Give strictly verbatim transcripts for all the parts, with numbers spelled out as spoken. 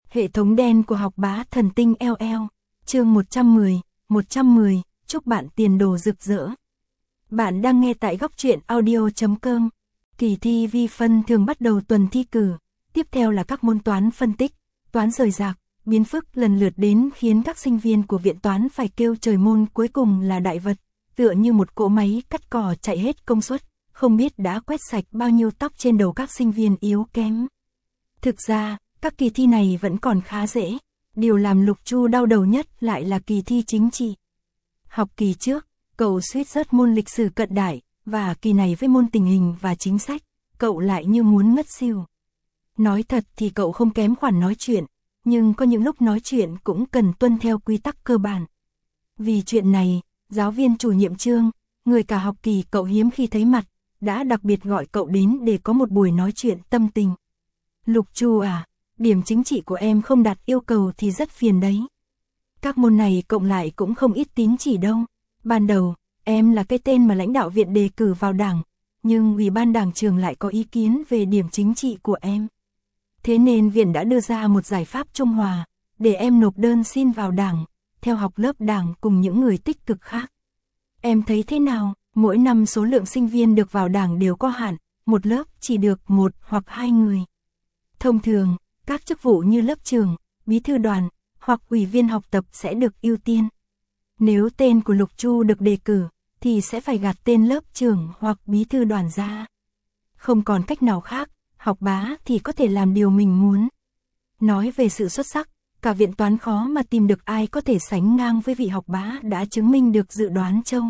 Hệ thống đen của học bá thần tinh eo eo, chương một trăm mười, một trăm mười, chúc bạn tiền đồ rực rỡ. Bạn đang nghe tại góc truyện audio chấm com. Kỳ thi vi phân thường bắt đầu tuần thi cử, tiếp theo là các môn toán phân tích, toán rời rạc, biến phức lần lượt đến khiến các sinh viên của viện toán phải kêu trời, môn cuối cùng là đại vật, tựa như một cỗ máy cắt cỏ chạy hết công suất, không biết đã quét sạch bao nhiêu tóc trên đầu các sinh viên yếu kém. Thực ra, các kỳ thi này vẫn còn khá dễ, điều làm Lục Chu đau đầu nhất lại là kỳ thi chính trị. Học kỳ trước, cậu suýt rớt môn lịch sử cận đại, và kỳ này với môn tình hình và chính sách, cậu lại như muốn ngất xỉu. Nói thật thì cậu không kém khoản nói chuyện, nhưng có những lúc nói chuyện cũng cần tuân theo quy tắc cơ bản. Vì chuyện này, giáo viên chủ nhiệm Trương, người cả học kỳ cậu hiếm khi thấy mặt, đã đặc biệt gọi cậu đến để có một buổi nói chuyện tâm tình. Lục Chu à, điểm chính trị của em không đạt yêu cầu thì rất phiền đấy. Các môn này cộng lại cũng không ít tín chỉ đâu. Ban đầu, em là cái tên mà lãnh đạo viện đề cử vào đảng, nhưng ủy ban đảng trường lại có ý kiến về điểm chính trị của em. Thế nên viện đã đưa ra một giải pháp trung hòa, để em nộp đơn xin vào đảng, theo học lớp đảng cùng những người tích cực khác. Em thấy thế nào? Mỗi năm số lượng sinh viên được vào đảng đều có hạn, một lớp chỉ được một hoặc hai người. Thông thường, các chức vụ như lớp trưởng, bí thư đoàn hoặc ủy viên học tập sẽ được ưu tiên. Nếu tên của Lục Chu được đề cử, thì sẽ phải gạt tên lớp trưởng hoặc bí thư đoàn ra. Không còn cách nào khác, học bá thì có thể làm điều mình muốn. Nói về sự xuất sắc, cả viện toán khó mà tìm được ai có thể sánh ngang với vị học bá đã chứng minh được dự đoán châu.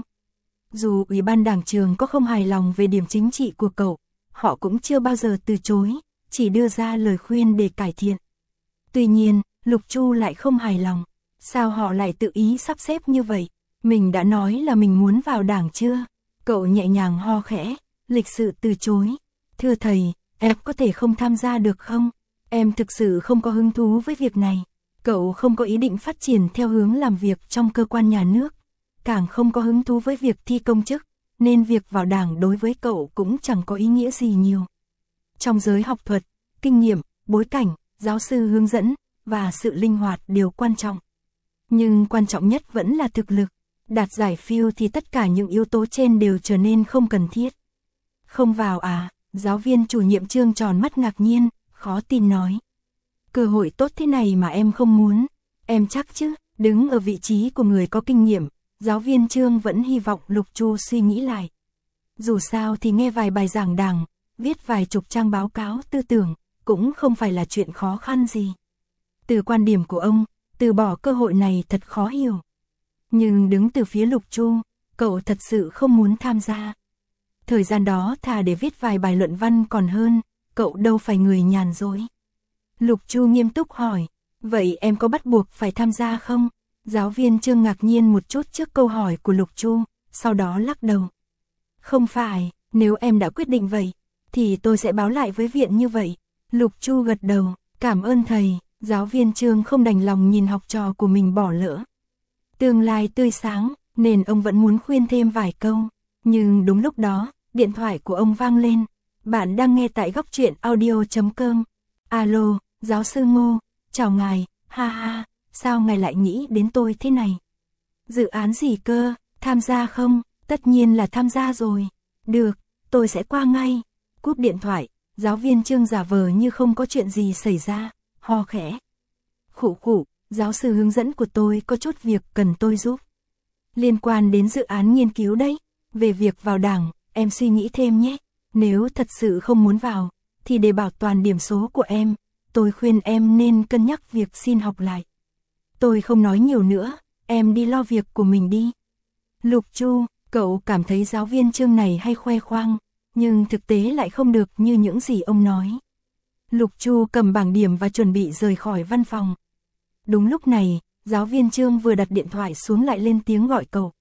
Dù ủy ban đảng trường có không hài lòng về điểm chính trị của cậu, họ cũng chưa bao giờ từ chối, chỉ đưa ra lời khuyên để cải thiện. Tuy nhiên, Lục Chu lại không hài lòng. Sao họ lại tự ý sắp xếp như vậy? Mình đã nói là mình muốn vào đảng chưa? Cậu nhẹ nhàng ho khẽ, lịch sự từ chối. Thưa thầy, em có thể không tham gia được không? Em thực sự không có hứng thú với việc này. Cậu không có ý định phát triển theo hướng làm việc trong cơ quan nhà nước, càng không có hứng thú với việc thi công chức, nên việc vào đảng đối với cậu cũng chẳng có ý nghĩa gì nhiều. Trong giới học thuật, kinh nghiệm, bối cảnh, giáo sư hướng dẫn và sự linh hoạt đều quan trọng. Nhưng quan trọng nhất vẫn là thực lực. Đạt giải phiêu thì tất cả những yếu tố trên đều trở nên không cần thiết. Không vào à? Giáo viên chủ nhiệm Trương tròn mắt ngạc nhiên, khó tin nói. Cơ hội tốt thế này mà em không muốn. Em chắc chứ? Đứng ở vị trí của người có kinh nghiệm, giáo viên Trương vẫn hy vọng Lục Chu suy nghĩ lại. Dù sao thì nghe vài bài giảng đảng, viết vài chục trang báo cáo tư tưởng, cũng không phải là chuyện khó khăn gì. Từ quan điểm của ông, từ bỏ cơ hội này thật khó hiểu. Nhưng đứng từ phía Lục Chu, cậu thật sự không muốn tham gia. Thời gian đó thà để viết vài bài luận văn còn hơn, cậu đâu phải người nhàn rỗi. Lục Chu nghiêm túc hỏi, vậy em có bắt buộc phải tham gia không? Giáo viên Trương ngạc nhiên một chút trước câu hỏi của Lục Chu, sau đó lắc đầu. Không phải, nếu em đã quyết định vậy, thì tôi sẽ báo lại với viện như vậy. Lục Chu gật đầu, cảm ơn thầy. Giáo viên Trương không đành lòng nhìn học trò của mình bỏ lỡ tương lai tươi sáng, nên ông vẫn muốn khuyên thêm vài câu. Nhưng đúng lúc đó, điện thoại của ông vang lên. Bạn đang nghe tại góc truyện audio chấm com. Alo, giáo sư Ngô, chào ngài, ha ha, sao ngài lại nghĩ đến tôi thế này? Dự án gì cơ, tham gia không? Tất nhiên là tham gia rồi. Được, tôi sẽ qua ngay. Cúp điện thoại, giáo viên Trương giả vờ như không có chuyện gì xảy ra, ho khẽ. Khụ khụ, giáo sư hướng dẫn của tôi có chút việc cần tôi giúp. Liên quan đến dự án nghiên cứu đấy. Về việc vào đảng, em suy nghĩ thêm nhé. Nếu thật sự không muốn vào, thì để bảo toàn điểm số của em, tôi khuyên em nên cân nhắc việc xin học lại. Tôi không nói nhiều nữa, em đi lo việc của mình đi. Lục Chu, cậu cảm thấy giáo viên Trương này hay khoe khoang, nhưng thực tế lại không được như những gì ông nói. Lục Chu cầm bảng điểm và chuẩn bị rời khỏi văn phòng. Đúng lúc này, giáo viên Trương vừa đặt điện thoại xuống lại lên tiếng gọi cậu.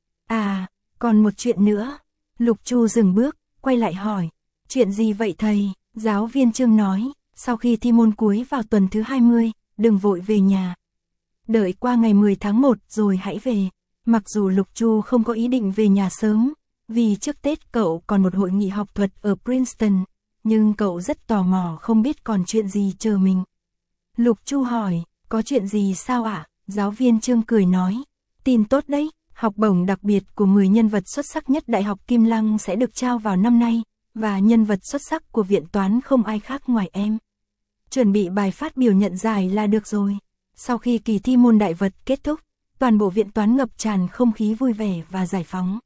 À, còn một chuyện nữa. Lục Chu dừng bước, quay lại hỏi. Chuyện gì vậy thầy? Giáo viên Trương nói, sau khi thi môn cuối vào tuần thứ hai mươi, đừng vội về nhà. Đợi qua ngày mười tháng một rồi hãy về. Mặc dù Lục Chu không có ý định về nhà sớm, vì trước Tết cậu còn một hội nghị học thuật ở Princeton, nhưng cậu rất tò mò không biết còn chuyện gì chờ mình. Lục Chu hỏi, có chuyện gì sao ạ? Giáo viên Trương cười nói, tin tốt đấy, học bổng đặc biệt của mười nhân vật xuất sắc nhất Đại học Kim Lăng sẽ được trao vào năm nay, và nhân vật xuất sắc của viện toán không ai khác ngoài em. Chuẩn bị bài phát biểu nhận giải là được rồi. Sau khi kỳ thi môn đại vật kết thúc, toàn bộ viện toán ngập tràn không khí vui vẻ và giải phóng.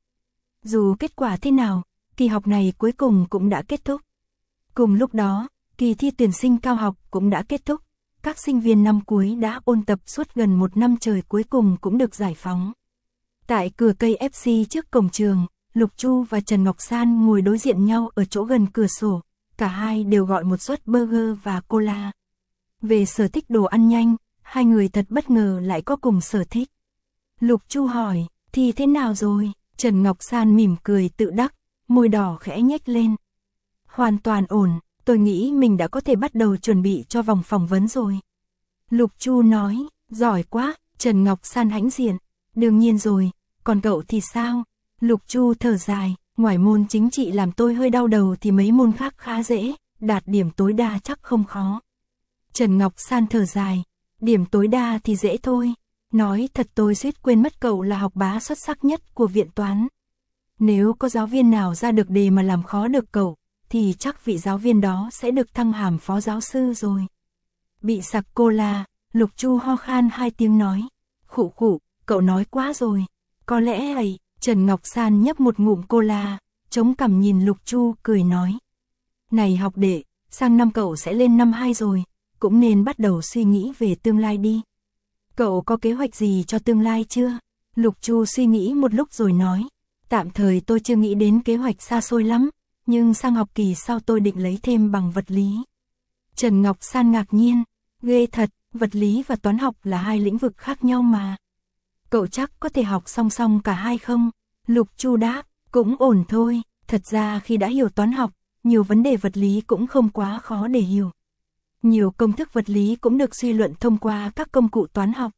Dù kết quả thế nào, kỳ học này cuối cùng cũng đã kết thúc. Cùng lúc đó, kỳ thi tuyển sinh cao học cũng đã kết thúc. Các sinh viên năm cuối đã ôn tập suốt gần một năm trời cuối cùng cũng được giải phóng. Tại cửa cây ép xê trước cổng trường, Lục Chu và Trần Ngọc San ngồi đối diện nhau ở chỗ gần cửa sổ. Cả hai đều gọi một suất burger và cola. Về sở thích đồ ăn nhanh, hai người thật bất ngờ lại có cùng sở thích. Lục Chu hỏi, thì thế nào rồi? Trần Ngọc San mỉm cười tự đắc, môi đỏ khẽ nhếch lên. Hoàn toàn ổn, tôi nghĩ mình đã có thể bắt đầu chuẩn bị cho vòng phỏng vấn rồi. Lục Chu nói, giỏi quá, Trần Ngọc San hãnh diện. Đương nhiên rồi, còn cậu thì sao? Lục Chu thở dài, ngoài môn chính trị làm tôi hơi đau đầu thì mấy môn khác khá dễ, đạt điểm tối đa chắc không khó. Trần Ngọc San thở dài, điểm tối đa thì dễ thôi. Nói thật tôi suýt quên mất cậu là học bá xuất sắc nhất của viện toán. Nếu có giáo viên nào ra được đề mà làm khó được cậu, thì chắc vị giáo viên đó sẽ được thăng hàm phó giáo sư rồi. Bị sặc cola, Lục Chu ho khan hai tiếng nói, khụ khụ, cậu nói quá rồi. Có lẽ ấy, Trần Ngọc San nhấp một ngụm cola, chống cằm nhìn Lục Chu cười nói. Này học đệ, sang năm cậu sẽ lên năm hai rồi, cũng nên bắt đầu suy nghĩ về tương lai đi. Cậu có kế hoạch gì cho tương lai chưa? Lục Chu suy nghĩ một lúc rồi nói, tạm thời tôi chưa nghĩ đến kế hoạch xa xôi lắm, nhưng sang học kỳ sau tôi định lấy thêm bằng vật lý. Trần Ngọc San ngạc nhiên, ghê thật, vật lý và toán học là hai lĩnh vực khác nhau mà. Cậu chắc có thể học song song cả hai không? Lục Chu đáp, cũng ổn thôi, thật ra khi đã hiểu toán học, nhiều vấn đề vật lý cũng không quá khó để hiểu. Nhiều công thức vật lý cũng được suy luận thông qua các công cụ toán học.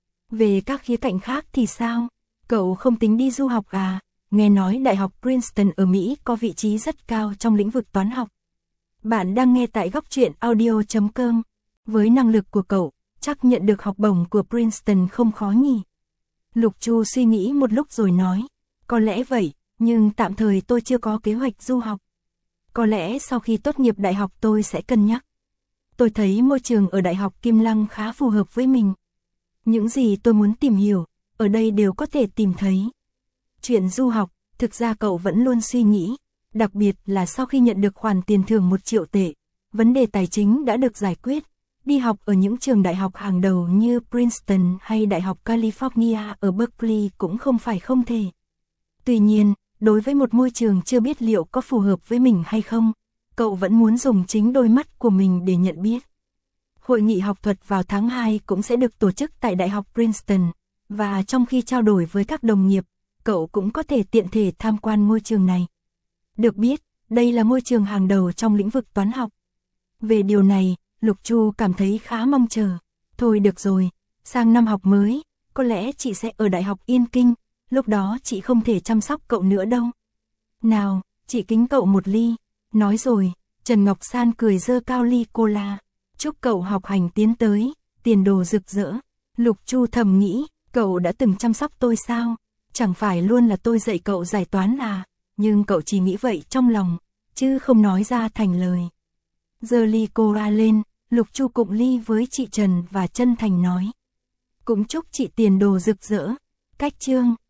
Về các khía cạnh khác thì sao? Cậu không tính đi du học à? Nghe nói Đại học Princeton ở Mỹ có vị trí rất cao trong lĩnh vực toán học. Bạn đang nghe tại góc truyện audio chấm com. Với năng lực của cậu, chắc nhận được học bổng của Princeton không khó nhỉ? Lục Chu suy nghĩ một lúc rồi nói, có lẽ vậy, nhưng tạm thời tôi chưa có kế hoạch du học. Có lẽ sau khi tốt nghiệp đại học tôi sẽ cân nhắc. Tôi thấy môi trường ở Đại học Kim Lăng khá phù hợp với mình. Những gì tôi muốn tìm hiểu, ở đây đều có thể tìm thấy. Chuyện du học, thực ra cậu vẫn luôn suy nghĩ, đặc biệt là sau khi nhận được khoản tiền thưởng một triệu tệ, vấn đề tài chính đã được giải quyết. Đi học ở những trường đại học hàng đầu như Princeton hay Đại học California ở Berkeley cũng không phải không thể. Tuy nhiên, đối với một môi trường chưa biết liệu có phù hợp với mình hay không, cậu vẫn muốn dùng chính đôi mắt của mình để nhận biết. Hội nghị học thuật vào tháng hai cũng sẽ được tổ chức tại Đại học Princeton, và trong khi trao đổi với các đồng nghiệp, cậu cũng có thể tiện thể tham quan ngôi trường này. Được biết, đây là môi trường hàng đầu trong lĩnh vực toán học. Về điều này, Lục Chu cảm thấy khá mong chờ. Thôi được rồi, sang năm học mới, có lẽ chị sẽ ở Đại học Yên Kinh, lúc đó chị không thể chăm sóc cậu nữa đâu. Nào, chị kính cậu một ly. Nói rồi, Trần Ngọc San cười dơ cao ly cola. Chúc cậu học hành tiến tới, tiền đồ rực rỡ. Lục Chu thầm nghĩ, cậu đã từng chăm sóc tôi sao? Chẳng phải luôn là tôi dạy cậu giải toán à? Nhưng cậu chỉ nghĩ vậy trong lòng, chứ không nói ra thành lời. Giơ ly cola lên, Lục Chu cụng ly với chị Trần và chân thành nói. Cũng chúc chị tiền đồ rực rỡ. Cách chương.